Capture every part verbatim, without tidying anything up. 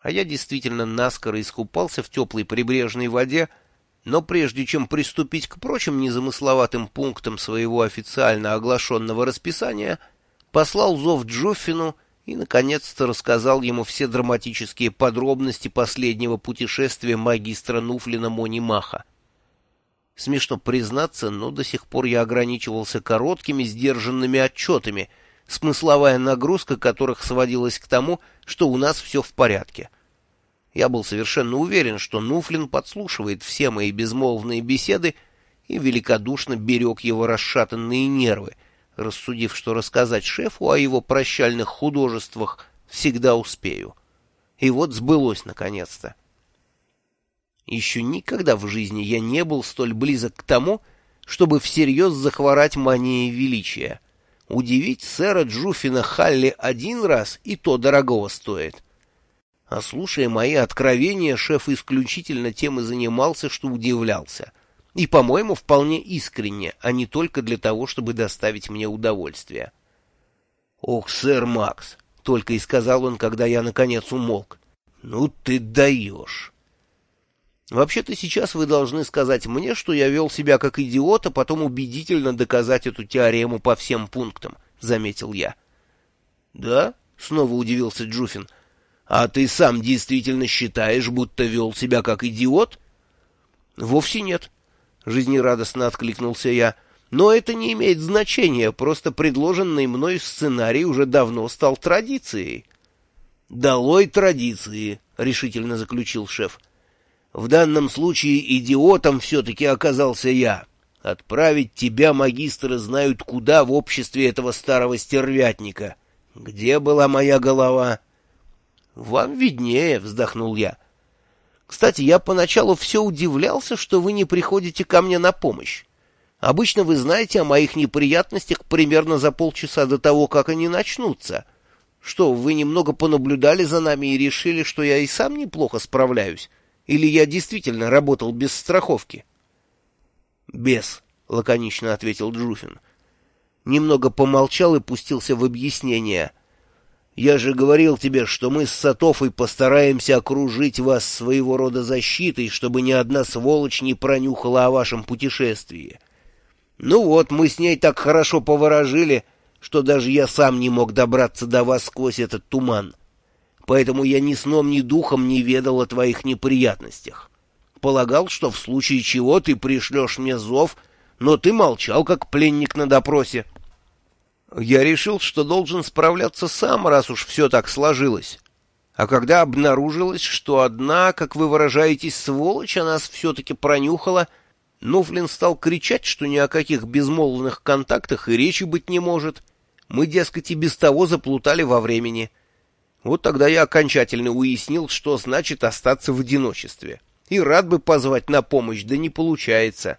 А я действительно наскоро искупался в теплой прибрежной воде, но прежде чем приступить к прочим незамысловатым пунктам своего официально оглашенного расписания, послал зов Джуффину и, наконец-то, рассказал ему все драматические подробности последнего путешествия магистра Нуфлина Монимаха. Смешно признаться, но до сих пор я ограничивался короткими сдержанными отчетами, смысловая нагрузка которых сводилась к тому, что у нас все в порядке. Я был совершенно уверен, что Нуфлин подслушивает все мои безмолвные беседы и великодушно берег его расшатанные нервы, рассудив, что рассказать шефу о его прощальных художествах всегда успею. И вот сбылось наконец-то. Еще никогда в жизни я не был столь близок к тому, чтобы всерьез захворать манией величия. Удивить сэра Джуффина Халли один раз и то дорогого стоит. А слушая мои откровения, шеф исключительно тем и занимался, что удивлялся. И, по-моему, вполне искренне, а не только для того, чтобы доставить мне удовольствие. «Ох, сэр Макс!» — только и сказал он, когда я, наконец, умолк. «Ну ты даешь!» «Вообще-то сейчас вы должны сказать мне, что я вел себя как идиот, а потом убедительно доказать эту теорему по всем пунктам», — заметил я. «Да?» — снова удивился Джуффин. «А ты сам действительно считаешь, будто вел себя как идиот?» «Вовсе нет», — жизнерадостно откликнулся я. «Но это не имеет значения, просто предложенный мной сценарий уже давно стал традицией». «Долой традиции», — решительно заключил шеф. «В данном случае идиотом все-таки оказался я. Отправить тебя, магистры, знают куда в обществе этого старого стервятника. Где была моя голова?» «Вам виднее», — вздохнул я. «Кстати, я поначалу все удивлялся, что вы не приходите ко мне на помощь. Обычно вы знаете о моих неприятностях примерно за полчаса до того, как они начнутся. Что, вы немного понаблюдали за нами и решили, что я и сам неплохо справляюсь? Или я действительно работал без страховки?» «Без», — лаконично ответил Джуффин. Немного помолчал и пустился в объяснение. «Я же говорил тебе, что мы с Сатофой постараемся окружить вас своего рода защитой, чтобы ни одна сволочь не пронюхала о вашем путешествии. Ну вот, мы с ней так хорошо поворожили, что даже я сам не мог добраться до вас сквозь этот туман. Поэтому я ни сном, ни духом не ведал о твоих неприятностях. Полагал, что в случае чего ты пришлешь мне зов, но ты молчал, как пленник на допросе. Я решил, что должен справляться сам, раз уж все так сложилось. А когда обнаружилось, что одна, как вы выражаетесь, сволочь, а нас все-таки пронюхала, Нуфлин стал кричать, что ни о каких безмолвных контактах и речи быть не может. Мы, дескать, и без того заплутали во времени. Вот тогда я окончательно уяснил, что значит остаться в одиночестве. И рад бы позвать на помощь, да не получается.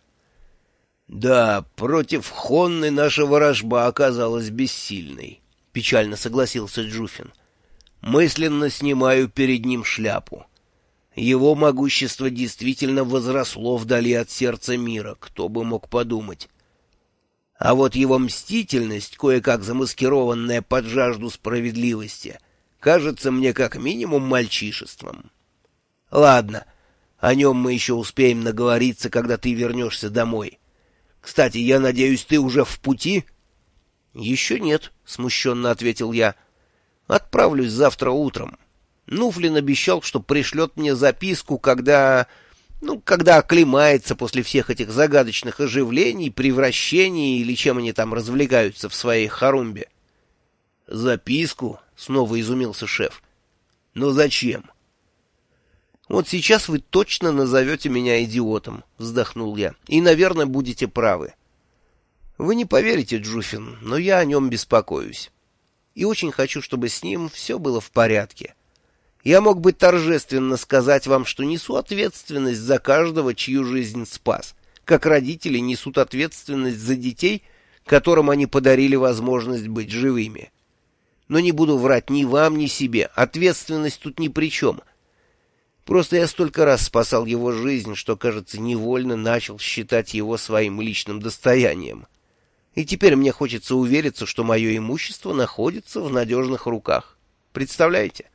«Да, против Хонны наша ворожба оказалась бессильной», — печально согласился Джуффин. «Мысленно снимаю перед ним шляпу. Его могущество действительно возросло вдали от сердца мира, кто бы мог подумать. А вот его мстительность, кое-как замаскированная под жажду справедливости, кажется мне как минимум мальчишеством. Ладно, о нем мы еще успеем наговориться, когда ты вернешься домой. Кстати, я надеюсь, ты уже в пути?» «Еще нет», — смущенно ответил я. «Отправлюсь завтра утром. Нуфлин обещал, что пришлет мне записку, когда... ну, когда оклемается после всех этих загадочных оживлений, превращений или чем они там развлекаются в своей хорумбе». «Записку?» — снова изумился шеф. «Но зачем?» «Вот сейчас вы точно назовете меня идиотом», — вздохнул я, — «и, наверное, будете правы. Вы не поверите, Джуффин, но я о нем беспокоюсь. И очень хочу, чтобы с ним все было в порядке. Я мог бы торжественно сказать вам, что несу ответственность за каждого, чью жизнь спас, как родители несут ответственность за детей, которым они подарили возможность быть живыми. Но не буду врать ни вам, ни себе, ответственность тут ни при чем. Просто я столько раз спасал его жизнь, что, кажется, невольно начал считать его своим личным достоянием. И теперь мне хочется увериться, что мое имущество находится в надежных руках. Представляете?